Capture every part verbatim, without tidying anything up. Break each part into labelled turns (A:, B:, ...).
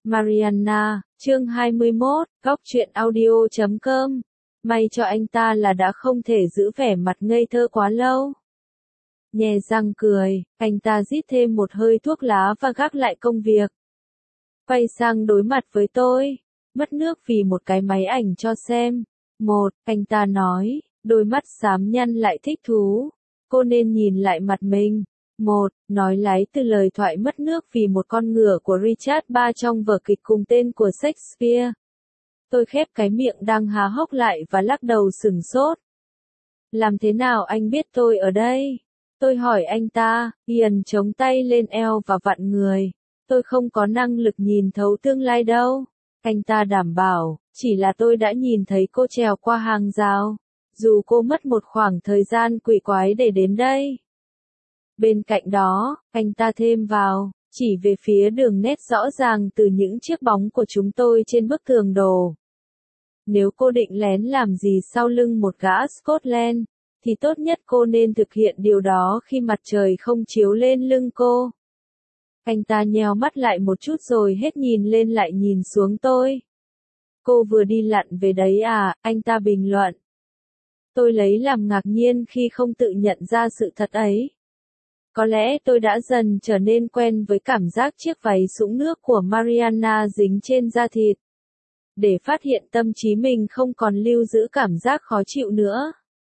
A: Mariana, chương hai mươi mốt, góc truyện audio chấm com. May cho anh ta là đã không thể giữ vẻ mặt ngây thơ quá lâu. Nhè răng cười, anh ta rít thêm một hơi thuốc lá và gác lại công việc. Quay sang đối mặt với tôi, mất nước vì một cái máy ảnh cho xem. Một, anh ta nói, đôi mắt xám nhăn lại thích thú. Cô nên nhìn lại mặt mình. Một, nói lấy từ lời thoại mất nước vì một con ngựa của Richard ba trong vở kịch cùng tên của Shakespeare. Tôi khép cái miệng đang há hốc lại và lắc đầu sửng sốt. Làm thế nào anh biết tôi ở đây? Tôi hỏi anh ta, Ian chống tay lên eo và vặn người. Tôi không có năng lực nhìn thấu tương lai đâu. Anh ta đảm bảo, chỉ là tôi đã nhìn thấy cô trèo qua hàng rào. Dù cô mất một khoảng thời gian quỷ quái để đến đây. Bên cạnh đó, anh ta thêm vào, chỉ về phía đường nét rõ ràng từ những chiếc bóng của chúng tôi trên bức tường đồ. Nếu cô định lén làm gì sau lưng một gã Scotland, thì tốt nhất cô nên thực hiện điều đó khi mặt trời không chiếu lên lưng cô. Anh ta nheo mắt lại một chút rồi hết nhìn lên lại nhìn xuống tôi. Cô vừa đi lặn về đấy à, anh ta bình luận. Tôi lấy làm ngạc nhiên khi không tự nhận ra sự thật ấy. Có lẽ tôi đã dần trở nên quen với cảm giác chiếc váy sũng nước của Mariana dính trên da thịt. Để phát hiện tâm trí mình không còn lưu giữ cảm giác khó chịu nữa.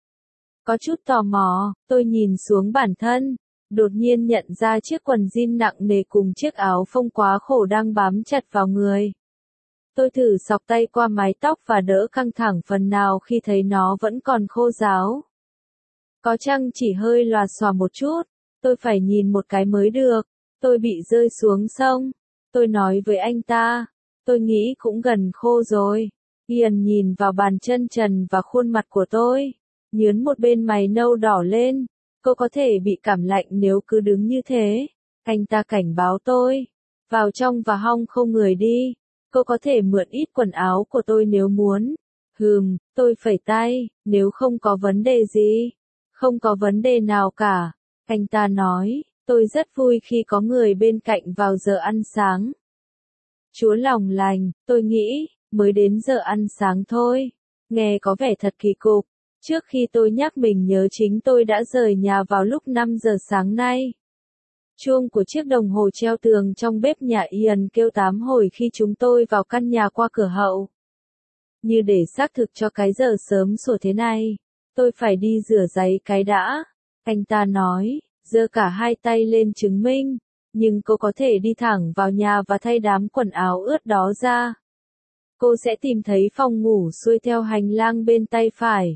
A: Có chút tò mò, tôi nhìn xuống bản thân, đột nhiên nhận ra chiếc quần jean nặng nề cùng chiếc áo phông quá khổ đang bám chặt vào người. Tôi thử xọc tay qua mái tóc và đỡ căng thẳng phần nào khi thấy nó vẫn còn khô ráo. Có chăng chỉ hơi lòa xòa một chút. Tôi phải nhìn một cái mới được. Tôi bị rơi xuống sông. Tôi nói với anh ta. Tôi nghĩ cũng gần khô rồi. Ian nhìn vào bàn chân trần và khuôn mặt của tôi. Nhướn một bên mày nâu đỏ lên. Cô có thể bị cảm lạnh nếu cứ đứng như thế. Anh ta cảnh báo tôi. Vào trong và hong không người đi. Cô có thể mượn ít quần áo của tôi nếu muốn. Hừm, tôi phẩy tay. Nếu không có vấn đề gì. Không có vấn đề nào cả. Anh ta nói, tôi rất vui khi có người bên cạnh vào giờ ăn sáng. Chúa lòng lành, tôi nghĩ, mới đến giờ ăn sáng thôi. Nghe có vẻ thật kỳ cục. Trước khi tôi nhắc mình nhớ chính tôi đã rời nhà vào lúc năm giờ sáng nay. Chuông của chiếc đồng hồ treo tường trong bếp nhà Ian kêu tám hồi khi chúng tôi vào căn nhà qua cửa hậu. Như để xác thực cho cái giờ sớm sủa thế này, tôi phải đi rửa giấy cái đã. Anh ta nói, giơ cả hai tay lên chứng minh, nhưng cô có thể đi thẳng vào nhà và thay đám quần áo ướt đó ra. Cô sẽ tìm thấy phòng ngủ xuôi theo hành lang bên tay phải.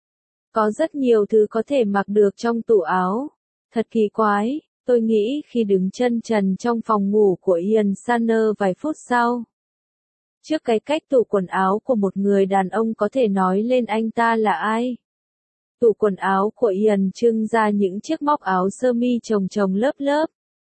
A: Có rất nhiều thứ có thể mặc được trong tủ áo. Thật kỳ quái, tôi nghĩ khi đứng chân trần trong phòng ngủ của Ian Sanner vài phút sau. Trước cái cách tủ quần áo của một người đàn ông có thể nói lên anh ta là ai. Tủ quần áo của Ian trưng ra những chiếc móc áo sơ mi chồng chồng lớp lớp.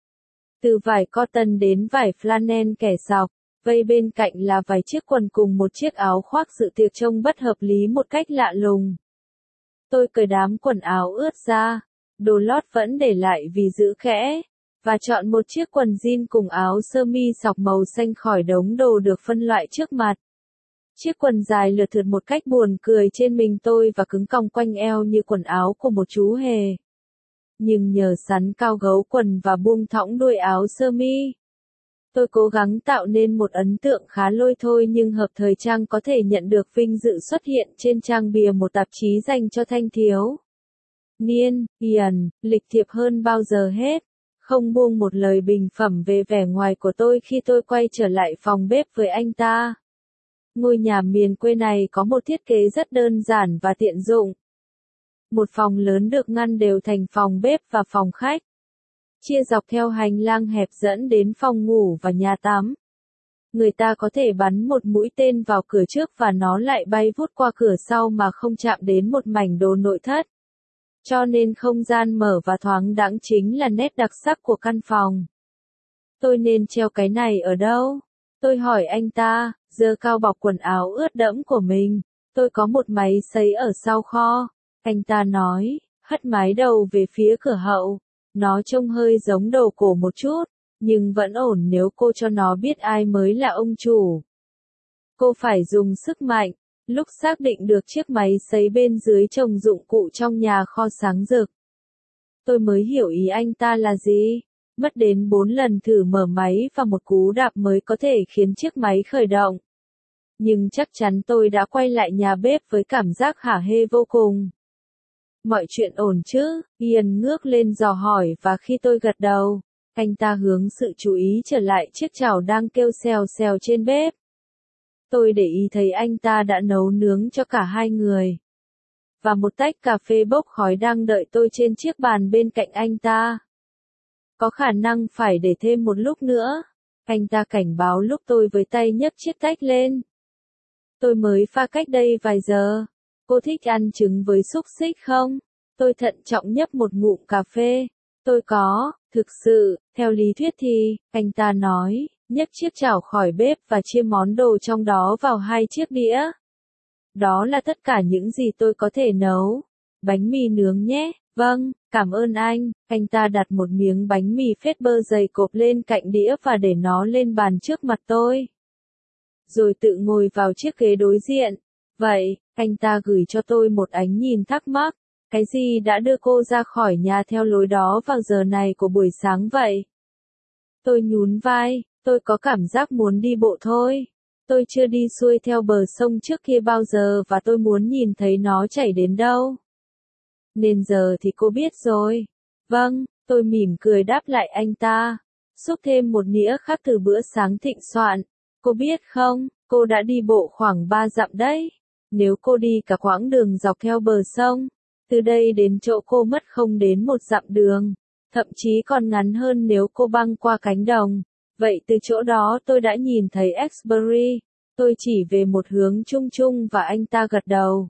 A: Từ vải cotton đến vải flannel kẻ sọc, vây bên cạnh là vài chiếc quần cùng một chiếc áo khoác dự tiệc trông bất hợp lý một cách lạ lùng. Tôi cởi đám quần áo ướt ra, đồ lót vẫn để lại vì giữ khẽ, và chọn một chiếc quần jean cùng áo sơ mi sọc màu xanh khỏi đống đồ được phân loại trước mặt. Chiếc quần dài lượt thượt một cách buồn cười trên mình tôi và cứng cong quanh eo như quần áo của một chú hề. Nhưng nhờ sắn cao gấu quần và buông thõng đuôi áo sơ mi, tôi cố gắng tạo nên một ấn tượng khá lôi thôi nhưng hợp thời trang có thể nhận được vinh dự xuất hiện trên trang bìa một tạp chí dành cho thanh thiếu niên. Ian, lịch thiệp hơn bao giờ hết, không buông một lời bình phẩm về vẻ ngoài của tôi khi tôi quay trở lại phòng bếp với anh ta. Ngôi nhà miền quê này có một thiết kế rất đơn giản và tiện dụng. Một phòng lớn được ngăn đều thành phòng bếp và phòng khách. Chia dọc theo hành lang hẹp dẫn đến phòng ngủ và nhà tắm. Người ta có thể bắn một mũi tên vào cửa trước và nó lại bay vút qua cửa sau mà không chạm đến một mảnh đồ nội thất. Cho nên không gian mở và thoáng đãng chính là nét đặc sắc của căn phòng. Tôi nên treo cái này ở đâu? Tôi hỏi anh ta, giơ cao bọc quần áo ướt đẫm của mình. Tôi có một máy sấy ở sau kho. Anh ta nói, hất mái đầu về phía cửa hậu. Nó trông hơi giống đầu cổ một chút. nhưng vẫn ổn nếu cô cho nó biết ai mới là ông chủ. Cô phải dùng sức mạnh. Lúc xác định được chiếc máy sấy bên dưới chồng dụng cụ trong nhà kho sáng rực, tôi mới hiểu ý anh ta là gì. Mất đến bốn lần thử mở máy và một cú đạp mới có thể khiến chiếc máy khởi động. Nhưng chắc chắn tôi đã quay lại nhà bếp với cảm giác hả hê vô cùng. Mọi chuyện ổn chứ? Ian ngước lên dò hỏi và khi tôi gật đầu, anh ta hướng sự chú ý trở lại chiếc chảo đang kêu xèo xèo trên bếp. Tôi để ý thấy anh ta đã nấu nướng cho cả hai người. Và một tách cà phê bốc khói đang đợi tôi trên chiếc bàn bên cạnh anh ta. Có khả năng phải để thêm một lúc nữa. Anh ta cảnh báo lúc tôi với tay nhấc chiếc tách lên. Tôi mới pha cách đây vài giờ. Cô thích ăn trứng với xúc xích không? Tôi thận trọng nhấp một ngụm cà phê. Tôi có, thực sự, theo lý thuyết thì, anh ta nói, nhấc chiếc chảo khỏi bếp và chia món đồ trong đó vào hai chiếc đĩa. Đó là tất cả những gì tôi có thể nấu. Bánh mì nướng nhé. Vâng, cảm ơn anh. Anh ta đặt một miếng bánh mì phết bơ dày cộp lên cạnh đĩa và để nó lên bàn trước mặt tôi. Rồi tự ngồi vào chiếc ghế đối diện. Vậy, anh ta gửi cho tôi một ánh nhìn thắc mắc. Cái gì đã đưa cô ra khỏi nhà theo lối đó vào giờ này của buổi sáng vậy? Tôi nhún vai, tôi có cảm giác muốn đi bộ thôi. Tôi chưa đi xuôi theo bờ sông trước kia bao giờ và tôi muốn nhìn thấy nó chảy đến đâu. Nên giờ thì cô biết rồi. Vâng, tôi mỉm cười đáp lại anh ta. Xúc thêm một nĩa khác từ bữa sáng thịnh soạn. Cô biết không, cô đã đi bộ khoảng ba dặm đấy. Nếu cô đi cả quãng đường dọc theo bờ sông, từ đây đến chỗ cô mất không đến một dặm đường. Thậm chí còn ngắn hơn nếu cô băng qua cánh đồng. Vậy từ chỗ đó tôi đã nhìn thấy Exbury. Tôi chỉ về một hướng chung chung và anh ta gật đầu.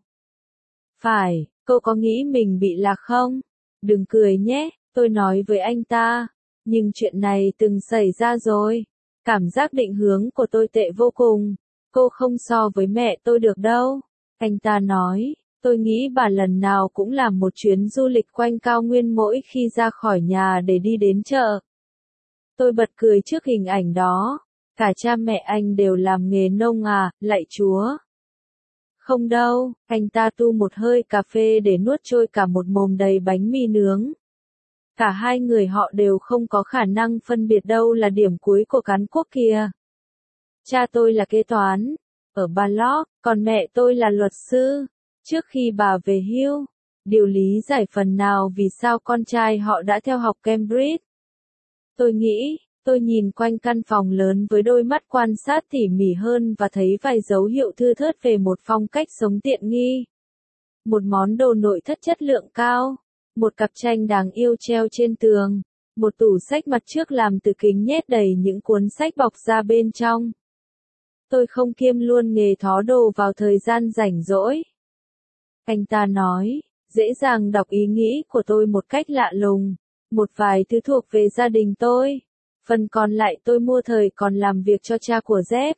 A: Phải, cô có nghĩ mình bị lạc không? Đừng cười nhé, tôi nói với anh ta. Nhưng chuyện này từng xảy ra rồi. Cảm giác định hướng của tôi tệ vô cùng. Cô không so với mẹ tôi được đâu. Anh ta nói, tôi nghĩ bà lần nào cũng làm một chuyến du lịch quanh cao nguyên mỗi khi ra khỏi nhà để đi đến chợ. Tôi bật cười trước hình ảnh đó. Cả cha mẹ anh đều làm nghề nông à, lạy Chúa. Không đâu, anh ta tu một hơi cà phê để nuốt trôi cả một mồm đầy bánh mì nướng. Cả hai người họ đều không có khả năng phân biệt đâu là điểm cuối của cán cuốc kia. Cha tôi là kế toán, ở Ballock, còn mẹ tôi là luật sư. Trước khi bà về hưu, điều lý giải phần nào vì sao con trai họ đã theo học Cambridge. Tôi nghĩ, tôi nhìn quanh căn phòng lớn với đôi mắt quan sát tỉ mỉ hơn và thấy vài dấu hiệu thưa thớt về một phong cách sống tiện nghi. Một món đồ nội thất chất lượng cao, một cặp tranh đáng yêu treo trên tường, một tủ sách mặt trước làm từ kính nhét đầy những cuốn sách bọc ra bên trong. Tôi không kiêm luôn nghề thó đồ vào thời gian rảnh rỗi. Anh ta nói, dễ dàng đọc ý nghĩ của tôi một cách lạ lùng. Một vài thứ thuộc về gia đình tôi. Phần còn lại tôi mua thời còn làm việc cho cha của Jeff.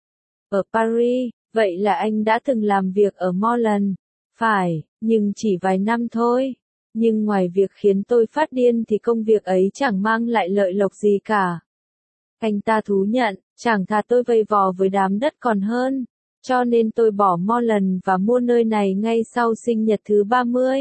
A: Ở Paris, vậy là anh đã từng làm việc ở Moreland. Phải, nhưng chỉ vài năm thôi. Nhưng ngoài việc khiến tôi phát điên thì công việc ấy chẳng mang lại lợi lộc gì cả. Anh ta thú nhận, chẳng thà tôi vây vò với đám đất còn hơn. Cho nên tôi bỏ Moreland và mua nơi này ngay sau sinh nhật thứ ba mươi.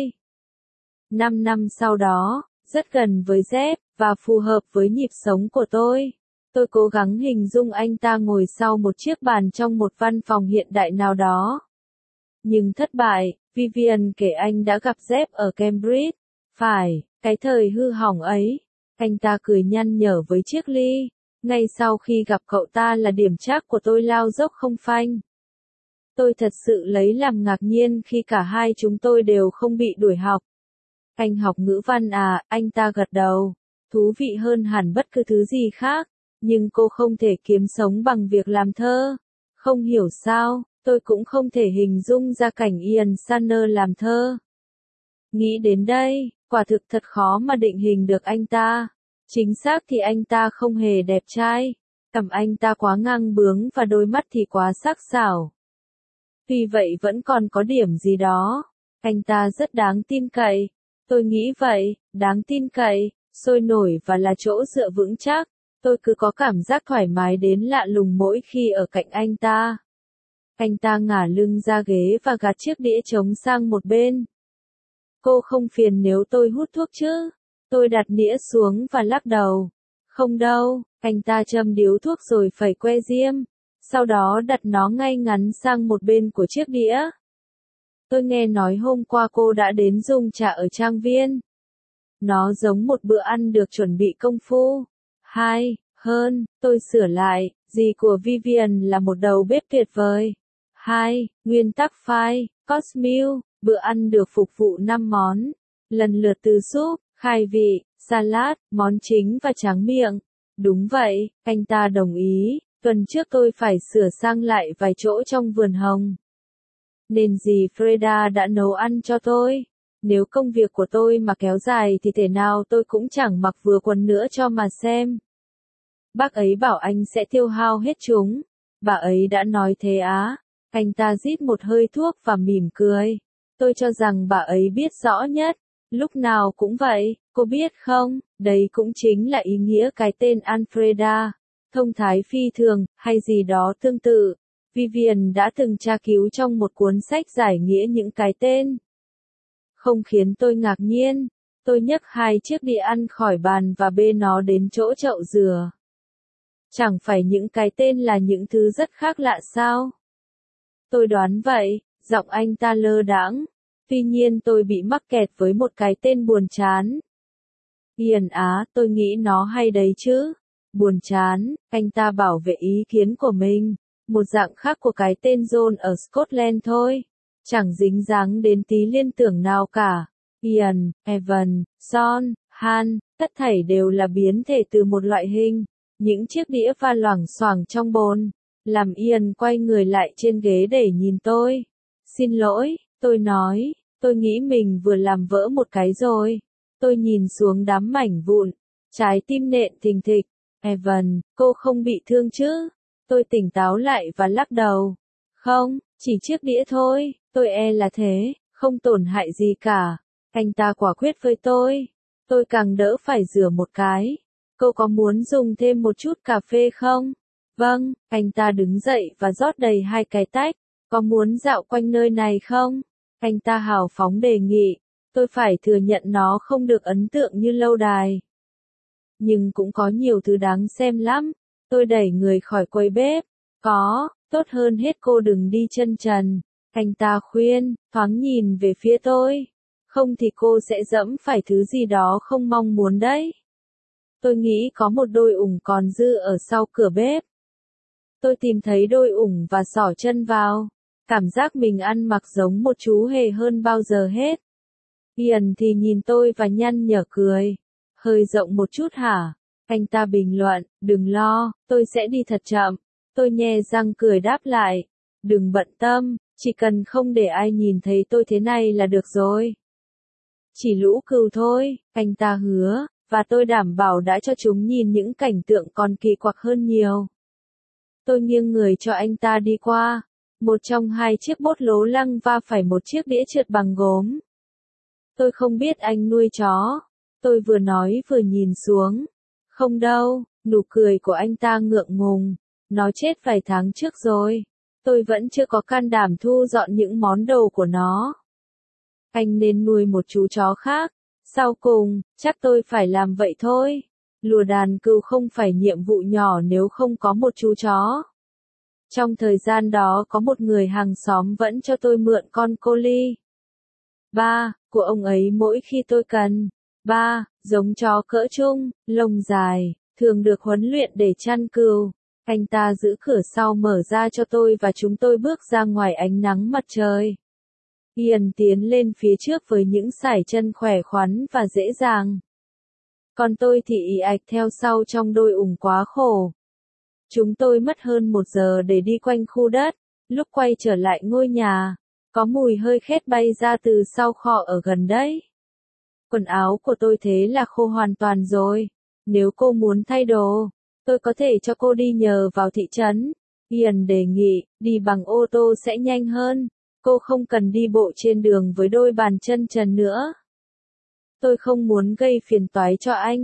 A: Năm năm sau đó, rất gần với Jeff, và phù hợp với nhịp sống của tôi. Tôi cố gắng hình dung anh ta ngồi sau một chiếc bàn trong một văn phòng hiện đại nào đó. Nhưng thất bại, Vivian kể anh đã gặp Jeff ở Cambridge. Phải, cái thời hư hỏng ấy. Anh ta cười nhăn nhở với chiếc ly. Ngay sau khi gặp cậu ta là điểm trác của tôi lao dốc không phanh. Tôi thật sự lấy làm ngạc nhiên khi cả hai chúng tôi đều không bị đuổi học. Anh học ngữ văn à, anh ta gật đầu. Thú vị hơn hẳn bất cứ thứ gì khác. Nhưng cô không thể kiếm sống bằng việc làm thơ. Không hiểu sao, tôi cũng không thể hình dung ra cảnh Ian Sanner làm thơ. Nghĩ đến đây, quả thực thật khó mà định hình được anh ta. Chính xác thì anh ta không hề đẹp trai. Cằm anh ta quá ngang bướng và đôi mắt thì quá sắc sảo. Tuy vậy vẫn còn có điểm gì đó. Anh ta rất đáng tin cậy. Tôi nghĩ vậy, đáng tin cậy, sôi nổi và là chỗ dựa vững chắc. Tôi cứ có cảm giác thoải mái đến lạ lùng mỗi khi ở cạnh anh ta. Anh ta ngả lưng ra ghế và gạt chiếc đĩa trống sang một bên. Cô không phiền nếu tôi hút thuốc chứ? Tôi đặt đĩa xuống và lắc đầu. Không đâu, anh ta châm điếu thuốc rồi phẩy que diêm. Sau đó đặt nó ngay ngắn sang một bên của chiếc đĩa. Tôi nghe nói hôm qua cô đã đến dùng trà ở trang viên. Nó giống một bữa ăn được chuẩn bị công phu. Hai, hơn, tôi sửa lại, dì của Vivian là một đầu bếp tuyệt vời. Hai, nguyên tắc phai, course meal, bữa ăn được phục vụ năm món. Lần lượt từ súp, khai vị, salad, món chính và tráng miệng. Đúng vậy, anh ta đồng ý, tuần trước tôi phải sửa sang lại vài chỗ trong vườn hồng. Nên dì Freda đã nấu ăn cho tôi. Nếu công việc của tôi mà kéo dài thì thể nào tôi cũng chẳng mặc vừa quần nữa cho mà xem. Bác ấy bảo anh sẽ tiêu hao hết chúng. Bà ấy đã nói thế á. Anh ta rít một hơi thuốc và mỉm cười. Tôi cho rằng bà ấy biết rõ nhất. Lúc nào cũng vậy, cô biết không, đấy cũng chính là ý nghĩa cái tên Alfreda. Thông thái phi thường, hay gì đó tương tự. Vivian đã từng tra cứu trong một cuốn sách giải nghĩa những cái tên. Không khiến tôi ngạc nhiên. Tôi nhấc hai chiếc đĩa ăn khỏi bàn và bê nó đến chỗ chậu dừa. Chẳng phải những cái tên là những thứ rất khác lạ sao? Tôi đoán vậy, giọng anh ta lơ đãng. Tuy nhiên tôi bị mắc kẹt với một cái tên buồn chán. Ian á, tôi nghĩ nó hay đấy chứ. Buồn chán, anh ta bảo vệ ý kiến của mình. Một dạng khác của cái tên John ở Scotland thôi. Chẳng dính dáng đến tí liên tưởng nào cả. Ian, Evan, John, Han, tất thảy đều là biến thể từ một loại hình. Những chiếc đĩa va loảng xoảng trong bồn. Làm Ian quay người lại trên ghế để nhìn tôi. Xin lỗi, tôi nói, tôi nghĩ mình vừa làm vỡ một cái rồi. Tôi nhìn xuống đám mảnh vụn. Trái tim nện thình thịch. Evan, cô không bị thương chứ? Tôi tỉnh táo lại và lắc đầu. Không, chỉ chiếc đĩa thôi, tôi e là thế, không tổn hại gì cả. Anh ta quả quyết với tôi. Tôi càng đỡ phải rửa một cái. Cô có muốn dùng thêm một chút cà phê không? Vâng, anh ta đứng dậy và rót đầy hai cái tách. Có muốn dạo quanh nơi này không? Anh ta hào phóng đề nghị. Tôi phải thừa nhận nó không được ấn tượng như lâu đài. Nhưng cũng có nhiều thứ đáng xem lắm. Tôi đẩy người khỏi quầy bếp. Có, tốt hơn hết cô đừng đi chân trần. Anh ta khuyên, thoáng nhìn về phía tôi. Không thì cô sẽ dẫm phải thứ gì đó không mong muốn đấy. Tôi nghĩ có một đôi ủng còn dư ở sau cửa bếp. Tôi tìm thấy đôi ủng và xỏ chân vào. Cảm giác mình ăn mặc giống một chú hề hơn bao giờ hết. Ian thì nhìn tôi và nhăn nhở cười. Hơi rộng một chút hả? Anh ta bình luận, đừng lo, tôi sẽ đi thật chậm. Tôi nhe răng cười đáp lại. Đừng bận tâm, chỉ cần không để ai nhìn thấy tôi thế này là được rồi. Chỉ lũ cừu thôi, anh ta hứa, và tôi đảm bảo đã cho chúng nhìn những cảnh tượng còn kỳ quặc hơn nhiều. Tôi nghiêng người cho anh ta đi qua. Một trong hai chiếc bốt lố lăng va phải một chiếc đĩa trượt bằng gốm. Tôi không biết anh nuôi chó. Tôi vừa nói vừa nhìn xuống. Không đâu, nụ cười của anh ta ngượng ngùng. Nó chết vài tháng trước rồi. Tôi vẫn chưa có can đảm thu dọn những món đồ của nó. Anh nên nuôi một chú chó khác. Sau cùng, chắc tôi phải làm vậy thôi. Lùa đàn cừu không phải nhiệm vụ nhỏ nếu không có một chú chó. Trong thời gian đó có một người hàng xóm vẫn cho tôi mượn con Collie. Ba, của ông ấy mỗi khi tôi cần. Ba, giống chó cỡ trung, lông dài, thường được huấn luyện để chăn cừu. Anh ta giữ cửa sau mở ra cho tôi và chúng tôi bước ra ngoài ánh nắng mặt trời. Ian tiến lên phía trước với những sải chân khỏe khoắn và dễ dàng. Còn tôi thì ì ạch theo sau trong đôi ủng quá khổ. Chúng tôi mất hơn một giờ để đi quanh khu đất. Lúc quay trở lại ngôi nhà, có mùi hơi khét bay ra từ sau kho ở gần đấy. Quần áo của tôi thế là khô hoàn toàn rồi. Nếu cô muốn thay đồ, tôi có thể cho cô đi nhờ vào thị trấn. Ian đề nghị, đi bằng ô tô sẽ nhanh hơn. Cô không cần đi bộ trên đường với đôi bàn chân trần nữa. Tôi không muốn gây phiền toái cho anh.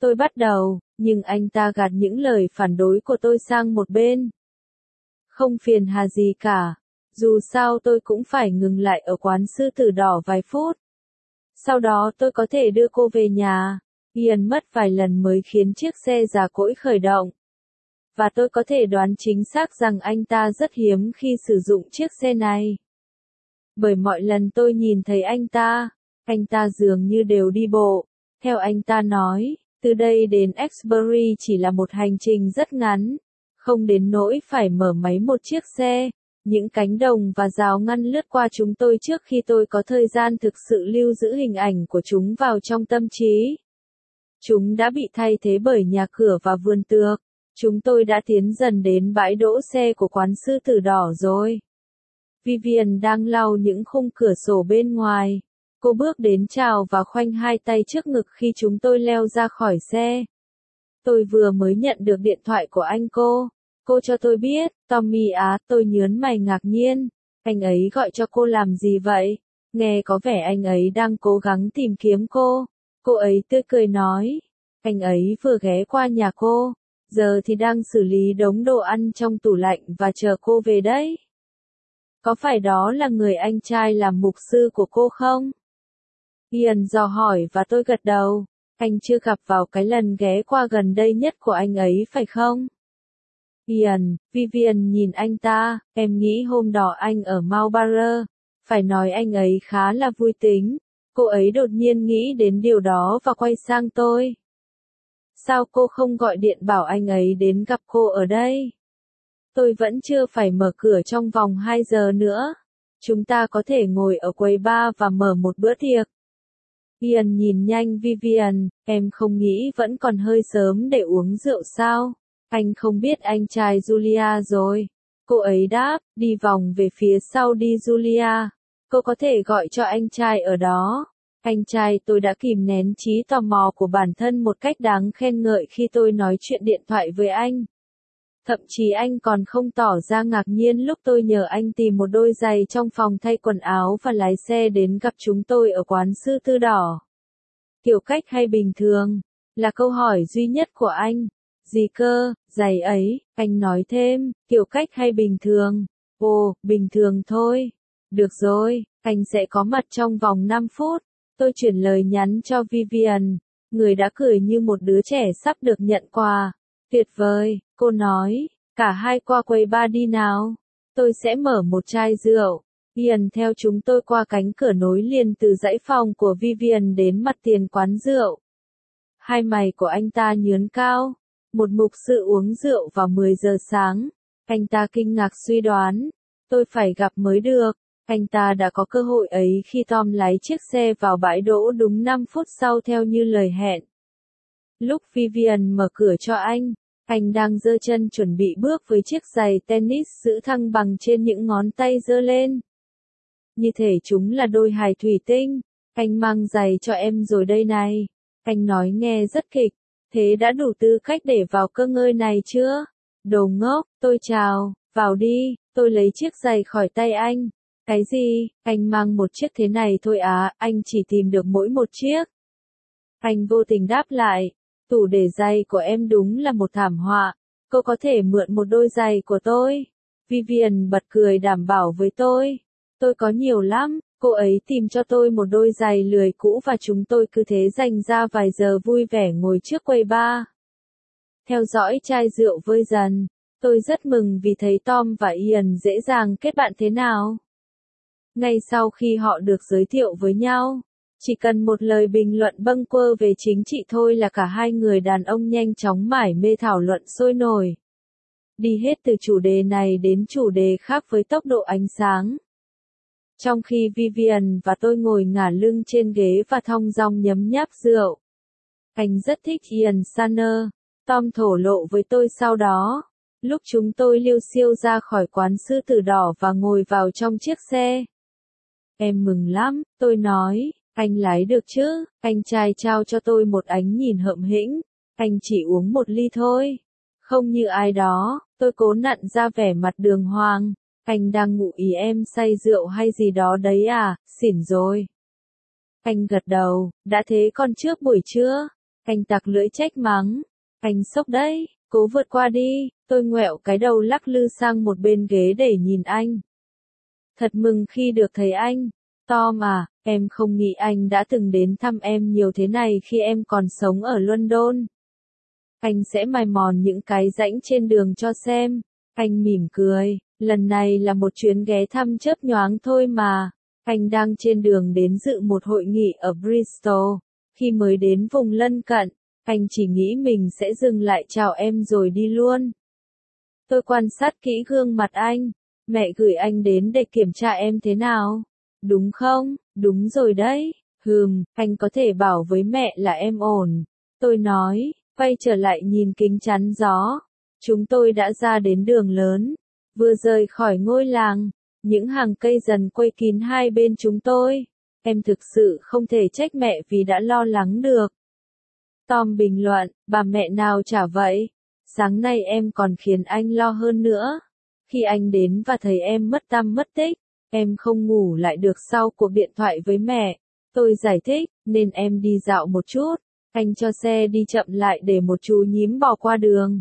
A: Tôi bắt đầu, nhưng anh ta gạt những lời phản đối của tôi sang một bên. Không phiền hà gì cả. Dù sao tôi cũng phải ngừng lại ở quán sư tử đỏ vài phút. Sau đó tôi có thể đưa cô về nhà. Ian mất vài lần mới khiến chiếc xe già cỗi khởi động. Và tôi có thể đoán chính xác rằng anh ta rất hiếm khi sử dụng chiếc xe này. Bởi mọi lần tôi nhìn thấy anh ta, anh ta dường như đều đi bộ. Theo anh ta nói, từ đây đến Exbury chỉ là một hành trình rất ngắn, không đến nỗi phải mở máy một chiếc xe. Những cánh đồng và rào ngăn lướt qua chúng tôi trước khi tôi có thời gian thực sự lưu giữ hình ảnh của chúng vào trong tâm trí. Chúng đã bị thay thế bởi nhà cửa và vườn tược. Chúng tôi đã tiến dần đến bãi đỗ xe của quán sư tử đỏ rồi. Vivian đang lau những khung cửa sổ bên ngoài. Cô bước đến chào và khoanh hai tay trước ngực khi chúng tôi leo ra khỏi xe. Tôi vừa mới nhận được điện thoại của anh cô. Cô cho tôi biết, Tommy á, tôi nhớn mày ngạc nhiên. Anh ấy gọi cho cô làm gì vậy? Nghe có vẻ anh ấy đang cố gắng tìm kiếm cô. Cô ấy tươi cười nói. Anh ấy vừa ghé qua nhà cô. Giờ thì đang xử lý đống đồ ăn trong tủ lạnh và chờ cô về đấy. Có phải đó là người anh trai làm mục sư của cô không? Ian dò hỏi và tôi gật đầu. Anh chưa gặp vào cái lần ghé qua gần đây nhất của anh ấy phải không? Ian, Vivian nhìn anh ta, em nghĩ hôm đó anh ở Marlborough. Phải nói anh ấy khá là vui tính. Cô ấy đột nhiên nghĩ đến điều đó và quay sang tôi. Sao cô không gọi điện bảo anh ấy đến gặp cô ở đây? Tôi vẫn chưa phải mở cửa trong vòng hai giờ nữa. Chúng ta có thể ngồi ở quầy bar và mở một bữa tiệc. Ian nhìn nhanh Vivian, em không nghĩ vẫn còn hơi sớm để uống rượu sao? Anh không biết anh trai Julia rồi. Cô ấy đáp, đi vòng về phía sau đi Julia. Cô có thể gọi cho anh trai ở đó. Anh trai tôi đã kìm nén trí tò mò của bản thân một cách đáng khen ngợi khi tôi nói chuyện điện thoại với anh. Thậm chí anh còn không tỏ ra ngạc nhiên lúc tôi nhờ anh tìm một đôi giày trong phòng thay quần áo và lái xe đến gặp chúng tôi ở quán sư tử đỏ. Kiểu cách hay bình thường? Là câu hỏi duy nhất của anh. Gì cơ, giày ấy, anh nói thêm, kiểu cách hay bình thường? Ồ, bình thường thôi. Được rồi, anh sẽ có mặt trong vòng năm phút. Tôi chuyển lời nhắn cho Vivian, người đã cười như một đứa trẻ sắp được nhận quà. Tuyệt vời, cô nói, cả hai qua quầy bar đi nào. Tôi sẽ mở một chai rượu. Ian theo chúng tôi qua cánh cửa nối liền từ dãy phòng của Vivian đến mặt tiền quán rượu. Hai mày của anh ta nhướng cao. Một mục sư uống rượu vào mười giờ sáng. Anh ta kinh ngạc suy đoán. Tôi phải gặp mới được. Anh ta đã có cơ hội ấy khi Tom lái chiếc xe vào bãi đỗ đúng năm phút sau theo như lời hẹn. Lúc Vivian mở cửa cho anh, anh đang giơ chân chuẩn bị bước với chiếc giày tennis giữ thăng bằng trên những ngón tay giơ lên. Như thể chúng là đôi hài thủy tinh. Anh mang giày cho em rồi đây này. Anh nói nghe rất kịch. Thế đã đủ tư cách để vào cơ ngơi này chưa? Đồ ngốc, tôi chào, vào đi. Tôi lấy chiếc giày khỏi tay anh. Cái gì, anh mang một chiếc thế này thôi á, anh chỉ tìm được mỗi một chiếc. Anh vô tình đáp lại, tủ để giày của em đúng là một thảm họa, cô có thể mượn một đôi giày của tôi. Vivian bật cười đảm bảo với tôi, tôi có nhiều lắm, cô ấy tìm cho tôi một đôi giày lười cũ và chúng tôi cứ thế dành ra vài giờ vui vẻ ngồi trước quầy bar. Theo dõi chai rượu vơi dần, tôi rất mừng vì thấy Tom và Ian dễ dàng kết bạn thế nào. Ngay sau khi họ được giới thiệu với nhau, chỉ cần một lời bình luận bâng quơ về chính trị thôi là cả hai người đàn ông nhanh chóng mải mê thảo luận sôi nổi. Đi hết từ chủ đề này đến chủ đề khác với tốc độ ánh sáng. Trong khi Vivian và tôi ngồi ngả lưng trên ghế và thong dong nhấm nháp rượu. Anh rất thích Ian Sanner, Tom thổ lộ với tôi sau đó. Lúc chúng tôi liêu xiêu ra khỏi quán sư tử đỏ và ngồi vào trong chiếc xe. Em mừng lắm, tôi nói, anh lái được chứ, anh trai trao cho tôi một ánh nhìn hậm hĩnh, anh chỉ uống một ly thôi. Không như ai đó, tôi cố nặn ra vẻ mặt đường hoàng, anh đang ngụ ý em say rượu hay gì đó đấy à, xỉn rồi. Anh gật đầu, đã thế còn trước buổi trưa, Anh tặc lưỡi trách mắng. Anh sốc đấy, cố vượt qua đi. Tôi ngoẹo cái đầu lắc lư sang một bên ghế để nhìn anh. Thật mừng khi được thấy anh. Tom à, em không nghĩ anh đã từng đến thăm em nhiều thế này khi em còn sống ở London. Anh sẽ mài mòn những cái rãnh trên đường cho xem. Anh mỉm cười, lần này là một chuyến ghé thăm chớp nhoáng thôi mà. Anh đang trên đường đến dự một hội nghị ở Bristol. Khi mới đến vùng lân cận, anh chỉ nghĩ mình sẽ dừng lại chào em rồi đi luôn. Tôi quan sát kỹ gương mặt anh. Mẹ gửi anh đến để kiểm tra em thế nào? Đúng không? Đúng rồi đấy. Hừm, anh có thể bảo với mẹ là em ổn. Tôi nói, quay trở lại nhìn kính chắn gió. Chúng tôi đã ra đến đường lớn. Vừa rời khỏi ngôi làng, những hàng cây dần quây kín hai bên chúng tôi. Em thực sự không thể trách mẹ vì đã lo lắng được. Tom bình luận, bà mẹ nào chả vậy. Sáng nay em còn khiến anh lo hơn nữa. Khi anh đến và thấy em mất tăm mất tích, em không ngủ lại được sau cuộc điện thoại với mẹ. Tôi giải thích, nên em đi dạo một chút. Anh cho xe đi chậm lại để một chú nhím bò qua đường.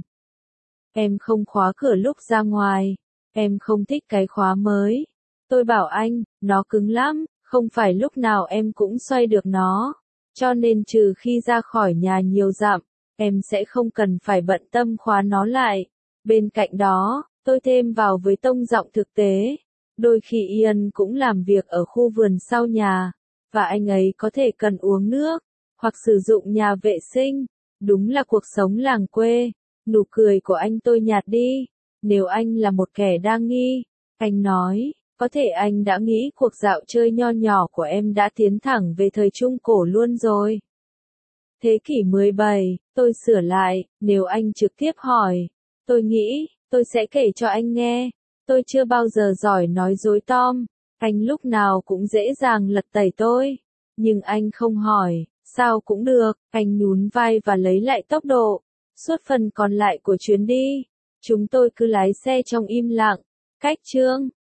A: Em không khóa cửa lúc ra ngoài. Em không thích cái khóa mới. Tôi bảo anh, nó cứng lắm, không phải lúc nào em cũng xoay được nó. Cho nên trừ khi ra khỏi nhà nhiều dặm, em sẽ không cần phải bận tâm khóa nó lại. Bên cạnh đó, tôi thêm vào với tông giọng thực tế. Đôi khi Ian cũng làm việc ở khu vườn sau nhà, và anh ấy có thể cần uống nước, hoặc sử dụng nhà vệ sinh. Đúng là cuộc sống làng quê. Nụ cười của anh tôi nhạt đi. Nếu anh là một kẻ đa nghi, anh nói, có thể anh đã nghĩ cuộc dạo chơi nho nhỏ của em đã tiến thẳng về thời Trung Cổ luôn rồi. Thế kỷ mười bảy, tôi sửa lại, nếu anh trực tiếp hỏi, tôi nghĩ, tôi sẽ kể cho anh nghe. Tôi chưa bao giờ giỏi nói dối Tom, anh lúc nào cũng dễ dàng lật tẩy tôi. Nhưng anh không hỏi, sao cũng được, anh nhún vai và lấy lại tốc độ. Suốt phần còn lại của chuyến đi, chúng tôi cứ lái xe trong im lặng. Cách chương